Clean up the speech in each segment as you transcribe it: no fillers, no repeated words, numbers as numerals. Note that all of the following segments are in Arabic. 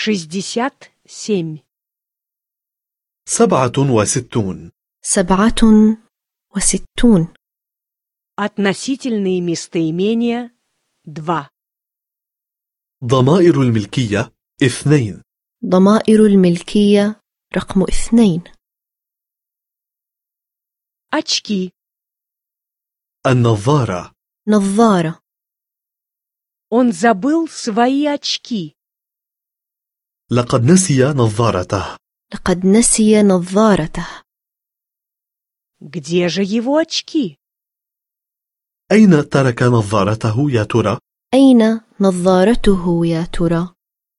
67. 67. 67. Относительные местоимения 2. ضمائر الملكية 2. ضمائر الملكية رقم 2. Очки. النظارة. نظارة. Он забыл свои очки. لقد نسي نظارته. لقد نسي نظارته. Где же его очки? أين ترك نظارته يا ترى؟ أين نظارته يا ترى؟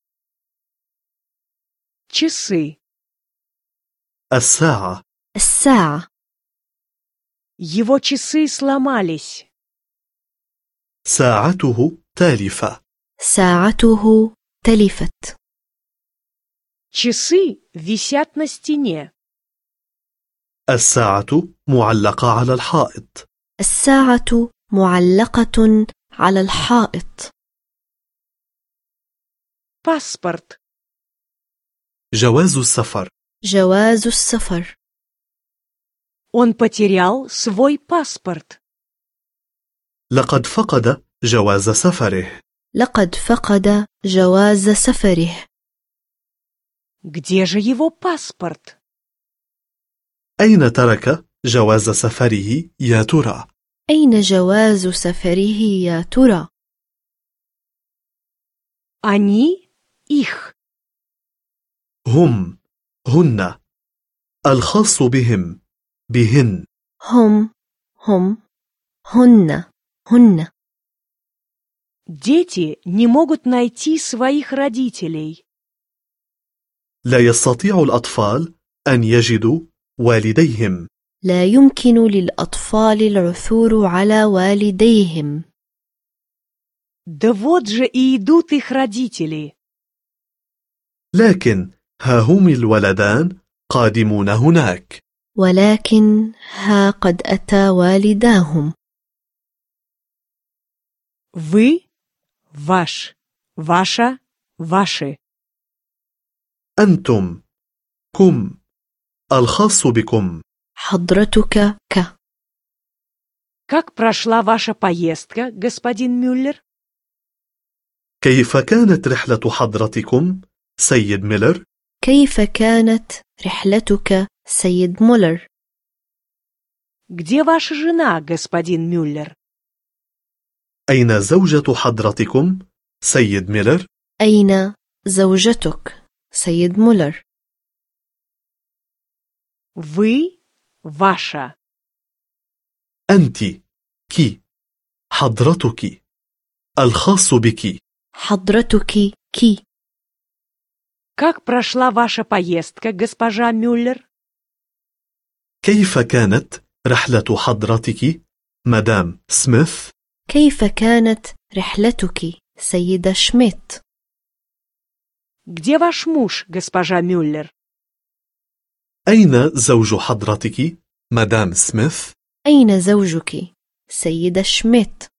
Часы. الساعة. الساعة. Его часы сломались. ساعته تالفة. ساعته تلفت. Часы висят на стене. الساعة معلقة على الحائط. الساعة معلقة على الحائط. Паспорт. جواز السفر. جواز السفر. Он потерял свой паспорт. لقد فقد جواز سفره. لقد فقد جواز سفره. Где же его паспорт? أين ترك جواز سفره يا ترى؟ أين جواز سفره يا ترى؟ Они, их. هم، هن. الخاص بهم، بهن. هم، هن، هن. Дети не могут найти своих родителей. لا يستطيع الأطفال أن يجدوا والديهم. لا يمكن للأطفال العثور على والديهم. Да вот же и идут их родители. لكن ها هم الولدان قادمون هناك. ولكن ها قد أتى والداهم. Вы, ваш, ваша, ваши. أنتم، كم. الخاص بكم. حضرتك ك. Как прошла ваша поездка, господин Мюллер? كيف كانت رحلة حضرتكم، سيد ميلر؟ كيف كانت رحلتك سيد مولر؟ Где ваша жена, господин Мюллер? أين زوجة حضرتكم، سيد ميلر؟ أين زوجتك سيد مولر؟ Вы, ваша. أنت، كي. حضرتك. الخاص بك. حضرتك كي. Как прошла ваша поездка, госпожа Мюллер? كيف كانت رحلة حضرتك، مدام سميث؟ كيف كانت رحلتك سيدة شميت؟ Где ваш муж, госпожа Мюллер? أين زوج حضرتك، مدام سميث؟ أين زوجك سيدة شميت؟